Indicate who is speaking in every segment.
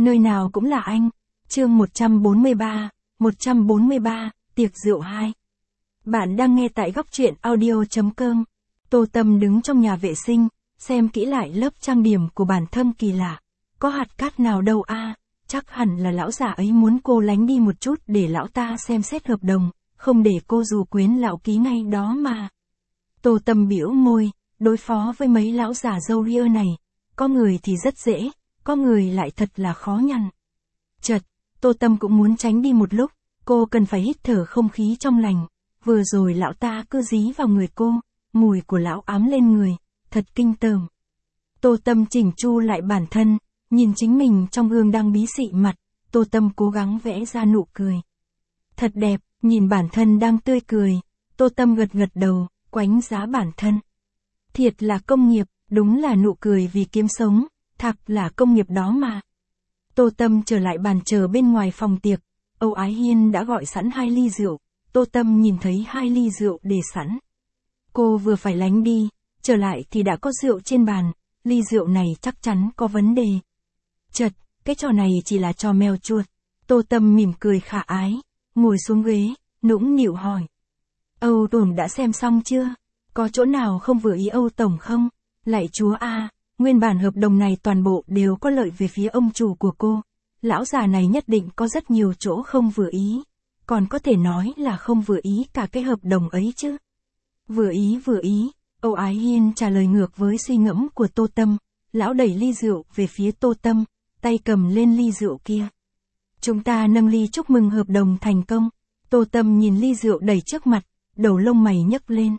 Speaker 1: Nơi nào cũng là anh. Chương 143, tiệc rượu 2. Bạn đang nghe tại góc truyện audio.com. Tô Tâm đứng trong nhà vệ sinh, xem kỹ lại lớp trang điểm của bản thân kỳ lạ. Có hạt cát nào đâu a, chắc hẳn là lão già ấy muốn cô lánh đi một chút để lão ta xem xét hợp đồng, không để cô dù quyến lão ký ngay đó mà. Tô Tâm bĩu môi, đối phó với mấy lão già râu ria này, có người thì rất dễ, có người lại thật là khó nhằn. Chợt, Tô Tâm cũng muốn tránh đi một lúc, cô cần phải hít thở không khí trong lành. Vừa rồi lão ta cứ dí vào người cô, mùi của lão ám lên người, thật kinh tởm. Tô Tâm chỉnh chu lại bản thân, nhìn chính mình trong gương đang bí xị mặt, Tô Tâm cố gắng vẽ ra nụ cười. Thật đẹp, nhìn bản thân đang tươi cười, Tô Tâm gật gật đầu, quánh giá bản thân. Thiệt là công nghiệp, đúng là nụ cười vì kiếm sống, thật là công nghiệp đó mà. Tô Tâm trở lại bàn chờ bên ngoài phòng tiệc, Âu Ái Hiên đã gọi sẵn 2 ly rượu, Tô Tâm nhìn thấy 2 ly rượu để sẵn. Cô vừa phải lánh đi, trở lại thì đã có rượu trên bàn, ly rượu này chắc chắn có vấn đề. Chật, cái trò này chỉ là trò mèo chuột. Tô Tâm mỉm cười khả ái, ngồi xuống ghế, nũng nịu hỏi. Âu Tổng đã xem xong chưa? Có chỗ nào không vừa ý Âu Tổng không? Lạy chúa a, nguyên bản hợp đồng này toàn bộ đều có lợi về phía ông chủ của cô. Lão già này nhất định có rất nhiều chỗ không vừa ý. Còn có thể nói là không vừa ý cả cái hợp đồng ấy chứ. Vừa ý, Âu Ái Hiên trả lời ngược với suy ngẫm của Tô Tâm. Lão đẩy ly rượu về phía Tô Tâm, tay cầm lên ly rượu kia. Chúng ta nâng ly chúc mừng hợp đồng thành công. Tô Tâm nhìn ly rượu đầy trước mặt, đầu lông mày nhấc lên.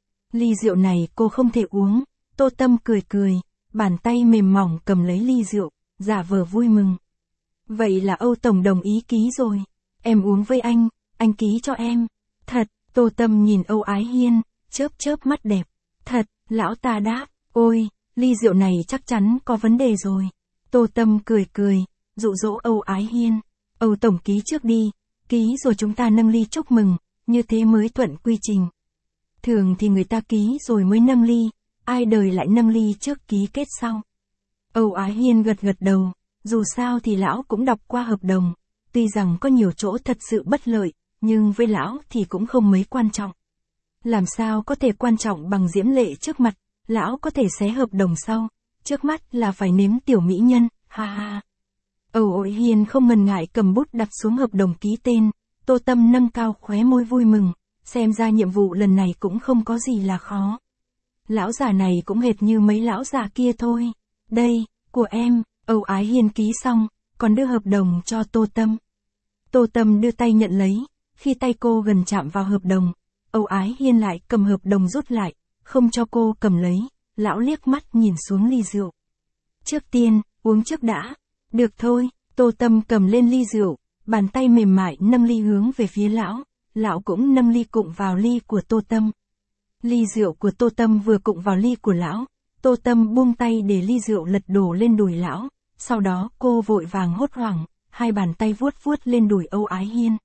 Speaker 1: Ly rượu này cô không thể uống. Tô Tâm cười, bàn tay mềm mỏng cầm lấy ly rượu, giả vờ vui mừng. Vậy là Âu Tổng đồng ý ký rồi. Em uống với anh ký cho em. Thật, Tô Tâm nhìn Âu Ái Hiên, chớp mắt đẹp. Thật, lão ta đáp, ôi, ly rượu này chắc chắn có vấn đề rồi. Tô Tâm cười, dụ dỗ Âu Ái Hiên. Âu Tổng ký trước đi, ký rồi chúng ta nâng ly chúc mừng, như thế mới thuận quy trình. Thường thì người ta ký rồi mới nâng ly, ai đời lại nâng ly trước ký kết sau. Âu Ái Hiên gật đầu, dù sao thì lão cũng đọc qua hợp đồng, tuy rằng có nhiều chỗ thật sự bất lợi, nhưng với lão thì cũng không mấy quan trọng. Làm sao có thể quan trọng bằng diễm lệ trước mặt, lão có thể xé hợp đồng sau, trước mắt là phải nếm tiểu mỹ nhân, ha ha. Âu Ái Hiên không ngần ngại cầm bút đặt xuống hợp đồng ký tên, Tô Tâm nâng cao khóe môi vui mừng, xem ra nhiệm vụ lần này cũng không có gì là khó. Lão già này cũng hệt như mấy lão già kia thôi. Đây, của em. Âu Ái Hiên ký xong, còn đưa hợp đồng cho Tô Tâm. Tô Tâm đưa tay nhận lấy, khi tay cô gần chạm vào hợp đồng, Âu Ái Hiên lại cầm hợp đồng rút lại, không cho cô cầm lấy, lão liếc mắt nhìn xuống ly rượu. Trước tiên, uống trước đã. Được thôi, Tô Tâm cầm lên ly rượu, bàn tay mềm mại nâng ly hướng về phía lão cũng nâng ly cụng vào ly của Tô Tâm. Ly rượu của Tô Tâm vừa cụng vào ly của lão, Tô Tâm buông tay để ly rượu lật đổ lên đùi lão, sau đó cô vội vàng hốt hoảng, hai bàn tay vuốt lên đùi Âu Ái Hiên.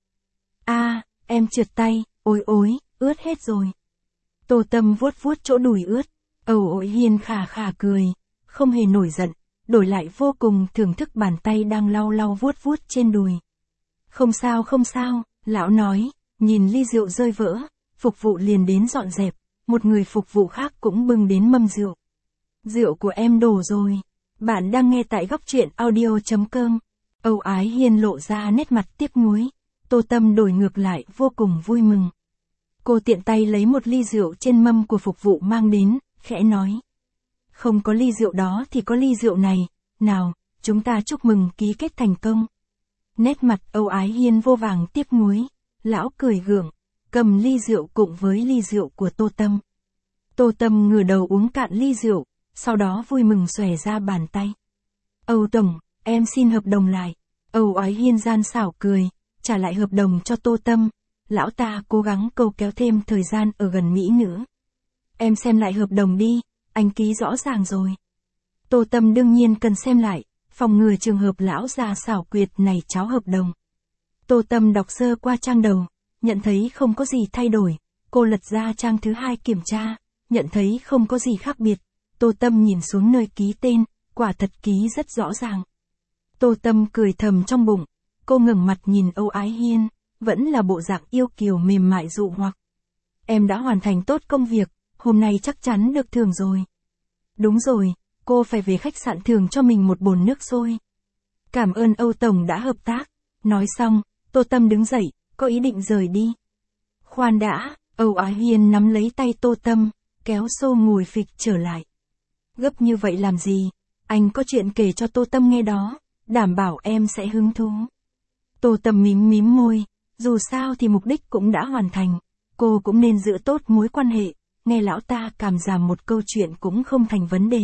Speaker 1: A, em trượt tay, ôi, ướt hết rồi. Tô Tâm vuốt chỗ đùi ướt, Âu Ái Hiên khà cười, không hề nổi giận, đổi lại vô cùng thưởng thức bàn tay đang lau vuốt trên đùi. Không sao, lão nói, nhìn ly rượu rơi vỡ, phục vụ liền đến dọn dẹp, một người phục vụ khác cũng bưng đến mâm rượu. Rượu của em đổ rồi. Bạn đang nghe tại góc truyện audio.com. Âu Ái Hiên lộ ra nét mặt tiếc nuối. Tô Tâm đổi ngược lại vô cùng vui mừng. Cô tiện tay lấy một ly rượu trên mâm của phục vụ mang đến, khẽ nói. Không có ly rượu đó thì có ly rượu này, nào, chúng ta chúc mừng ký kết thành công. Nét mặt Âu Ái Hiên vô vàng tiếc nuối, lão cười gượng, cầm ly rượu cùng với ly rượu của Tô Tâm. Tô Tâm ngửa đầu uống cạn ly rượu, sau đó vui mừng xòe ra bàn tay. Âu Tổng, em xin hợp đồng lại. Âu Ái Hiên gian xảo cười, trả lại hợp đồng cho Tô Tâm. Lão ta cố gắng câu kéo thêm thời gian ở gần Mỹ nữa. Em xem lại hợp đồng đi, anh ký rõ ràng rồi. Tô Tâm đương nhiên cần xem lại, phòng ngừa trường hợp lão già xảo quyệt này tráo hợp đồng. Tô Tâm đọc sơ qua trang đầu, nhận thấy không có gì thay đổi. Cô lật ra trang thứ 2 kiểm tra, nhận thấy không có gì khác biệt. Tô Tâm nhìn xuống nơi ký tên, quả thật ký rất rõ ràng. Tô Tâm cười thầm trong bụng, cô ngẩng mặt nhìn Âu Ái Hiên, vẫn là bộ dạng yêu kiều mềm mại dụ hoặc. Em đã hoàn thành tốt công việc, hôm nay chắc chắn được thưởng rồi. Đúng rồi, cô phải về khách sạn thưởng cho mình một bồn nước sôi. Cảm ơn Âu Tổng đã hợp tác. Nói xong, Tô Tâm đứng dậy, có ý định rời đi. Khoan đã, Âu Ái Hiên nắm lấy tay Tô Tâm, kéo xô ngồi phịch trở lại. Gấp như vậy làm gì, anh có chuyện kể cho Tô Tâm nghe đó, đảm bảo em sẽ hứng thú. Tô Tâm mím mím môi, dù sao thì mục đích cũng đã hoàn thành, cô cũng nên giữ tốt mối quan hệ, nghe lão ta cảm giảm một câu chuyện cũng không thành vấn đề.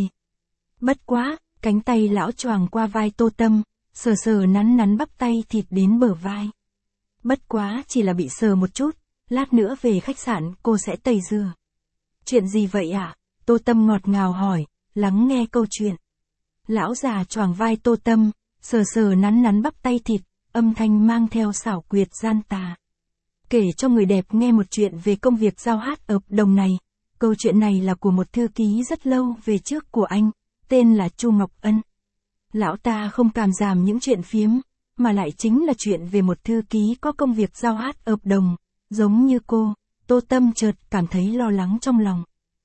Speaker 1: Bất quá, cánh tay lão choàng qua vai Tô Tâm, sờ sờ nắn nắn bắp tay thịt đến bờ vai. Bất quá chỉ là bị sờ một chút, lát nữa về khách sạn cô sẽ tẩy rửa. Chuyện gì vậy ạ? Tô Tâm ngọt ngào hỏi, lắng nghe câu chuyện. Lão già choàng vai Tô Tâm, sờ sờ nắn nắn bắp tay thịt, âm thanh mang theo xảo quyệt gian tà. Kể cho người đẹp nghe một chuyện về công việc giao hát hợp đồng này. Câu chuyện này là của một thư ký rất lâu về trước của anh, tên là Chu Ngọc Ân. Lão ta không cảm giảm những chuyện phiếm, mà lại chính là chuyện về một thư ký có công việc giao hát hợp đồng, giống như cô. Tô Tâm chợt cảm thấy lo lắng trong lòng.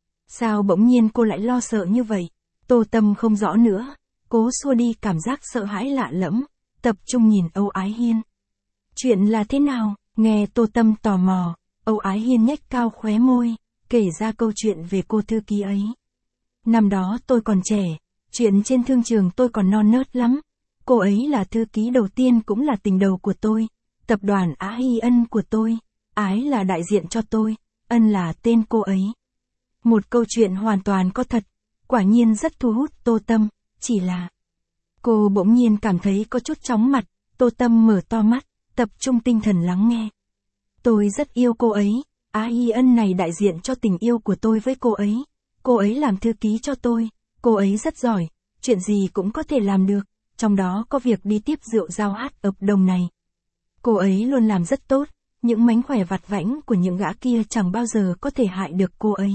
Speaker 1: Sao bỗng nhiên cô lại lo sợ như vậy? Tô Tâm không rõ nữa, cố xua đi cảm giác sợ hãi lạ lẫm, tập trung nhìn Âu Ái Hiên. Chuyện là thế nào? Nghe Tô Tâm tò mò, Âu Ái Hiên nhếch cao khóe môi, kể ra câu chuyện về cô thư ký ấy. Năm đó tôi còn trẻ, chuyện trên thương trường tôi còn non nớt lắm. Cô ấy là thư ký đầu tiên cũng là tình đầu của tôi, tập đoàn Á Hy Ân của tôi, Ái là đại diện cho tôi, Ân là tên cô ấy. Một câu chuyện hoàn toàn có thật, quả nhiên rất thu hút Tô Tâm, chỉ là... Cô bỗng nhiên cảm thấy có chút chóng mặt, Tô Tâm mở to mắt, tập trung tinh thần lắng nghe. Tôi rất yêu cô ấy, Á Hy Ân này đại diện cho tình yêu của tôi với cô ấy làm thư ký cho tôi, cô ấy rất giỏi, chuyện gì cũng có thể làm được, trong đó có việc đi tiếp rượu giao hát hợp đồng này. Cô ấy luôn làm rất tốt, những mánh khỏe vặt vãnh của những gã kia chẳng bao giờ có thể hại được cô ấy.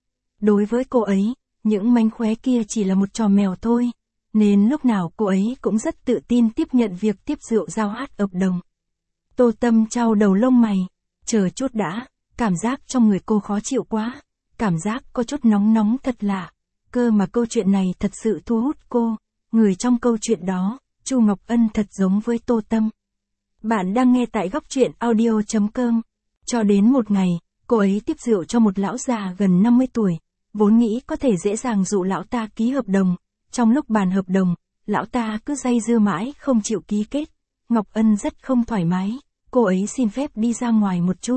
Speaker 1: Đối với cô ấy, những mánh khóe kia chỉ là một trò mèo thôi, nên lúc nào cô ấy cũng rất tự tin tiếp nhận việc tiếp rượu giao hát hợp đồng. Tô Tâm chau đầu lông mày, chờ chút đã, cảm giác trong người cô khó chịu quá, cảm giác có chút nóng nóng thật lạ, cơ mà câu chuyện này thật sự thu hút cô, người trong câu chuyện đó, Chu Ngọc Ân thật giống với Tô Tâm. Bạn đang nghe tại góc truyện audio.com. Cho đến một ngày, cô ấy tiếp rượu cho một lão già gần 50 tuổi, vốn nghĩ có thể dễ dàng dụ lão ta ký hợp đồng, trong lúc bàn hợp đồng, lão ta cứ day dưa mãi không chịu ký kết, Ngọc Ân rất không thoải mái, cô ấy xin phép đi ra ngoài một chút.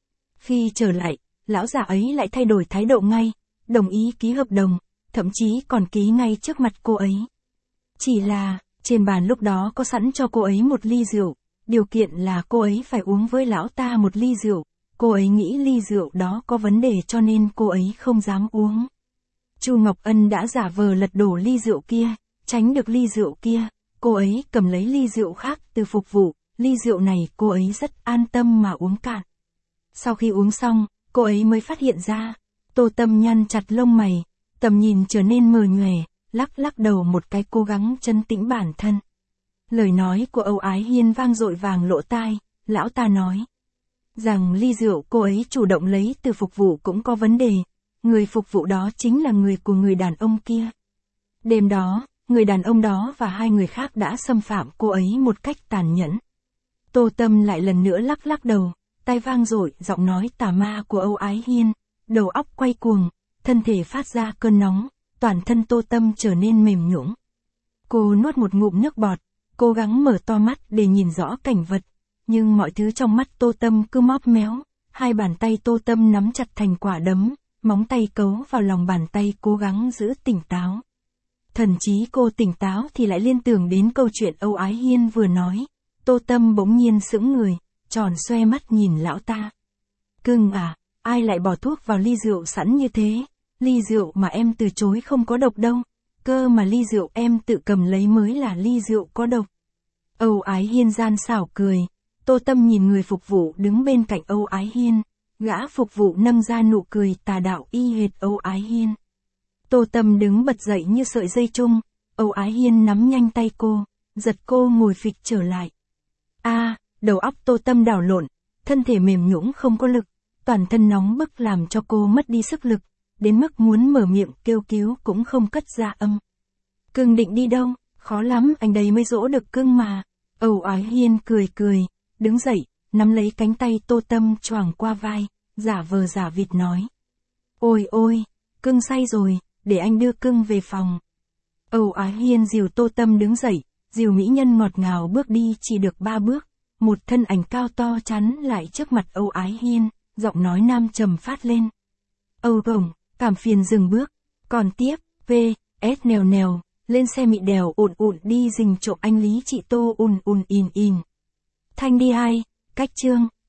Speaker 1: Khi trở lại, lão già ấy lại thay đổi thái độ ngay, đồng ý ký hợp đồng, thậm chí còn ký ngay trước mặt cô ấy. Chỉ là, trên bàn lúc đó có sẵn cho cô ấy một ly rượu, điều kiện là cô ấy phải uống với lão ta một ly rượu, cô ấy nghĩ ly rượu đó có vấn đề cho nên cô ấy không dám uống. Chu Ngọc Ân đã giả vờ lật đổ ly rượu kia, tránh được ly rượu kia, cô ấy cầm lấy ly rượu khác từ phục vụ, ly rượu này cô ấy rất an tâm mà uống cạn. Sau khi uống xong, cô ấy mới phát hiện ra, Tô Tâm nhăn chặt lông mày, tầm nhìn trở nên mờ nhòe, lắc lắc đầu một cái cố gắng trấn tĩnh bản thân. Lời nói của Âu Ái Hiên vang dội vàng lỗ tai, lão ta nói rằng ly rượu cô ấy chủ động lấy từ phục vụ cũng có vấn đề, người phục vụ đó chính là người của người đàn ông kia. Đêm đó, người đàn ông đó và hai người khác đã xâm phạm cô ấy một cách tàn nhẫn. Tô Tâm lại lần nữa lắc lắc đầu, tai vang dội giọng nói tà ma của Âu Ái Hiên, đầu óc quay cuồng, thân thể phát ra cơn nóng, toàn thân Tô Tâm trở nên mềm nhũn. Cô nuốt một ngụm nước bọt, cố gắng mở to mắt để nhìn rõ cảnh vật, nhưng mọi thứ trong mắt Tô Tâm cứ móp méo, hai bàn tay Tô Tâm nắm chặt thành quả đấm, móng tay cấu vào lòng bàn tay cố gắng giữ tỉnh táo. Thần trí cô tỉnh táo thì lại liên tưởng đến câu chuyện Âu Ái Hiên vừa nói, Tô Tâm bỗng nhiên sững người, tròn xoe mắt nhìn lão ta. Cưng à, ai lại bỏ thuốc vào ly rượu sẵn như thế, ly rượu mà em từ chối không có độc đâu, cơ mà ly rượu em tự cầm lấy mới là ly rượu có độc. Âu Ái Hiên gian xảo cười, Tô Tâm nhìn người phục vụ đứng bên cạnh Âu Ái Hiên, gã phục vụ nâng ra nụ cười tà đạo y hệt Âu Ái Hiên. Tô Tâm đứng bật dậy như sợi dây chung, Âu Ái Hiên nắm nhanh tay cô, giật cô ngồi phịch trở lại. Đầu óc Tô Tâm đảo lộn, thân thể mềm nhũn không có lực, toàn thân nóng bức làm cho cô mất đi sức lực, đến mức muốn mở miệng kêu cứu cũng không cất ra âm. Cưng định đi đâu, khó lắm anh đấy mới dỗ được cưng mà. Âu Ái Hiên cười cười, đứng dậy, nắm lấy cánh tay Tô Tâm choàng qua vai, giả vờ giả vịt nói. Ôi ôi, cưng say rồi, để anh đưa cưng về phòng. Âu Ái Hiên dìu Tô Tâm đứng dậy, dìu mỹ nhân ngọt ngào bước đi chỉ được 3 bước, một thân ảnh cao to chắn lại trước mặt Âu Ái Hiên, giọng nói nam trầm phát lên. Âu Gồng, cảm phiền dừng bước, còn tiếp, S nèo nèo, lên xe mị đèo ùn đi rình trộm anh Lý chị Tô ùn in. Thanh đi hai, cách chương.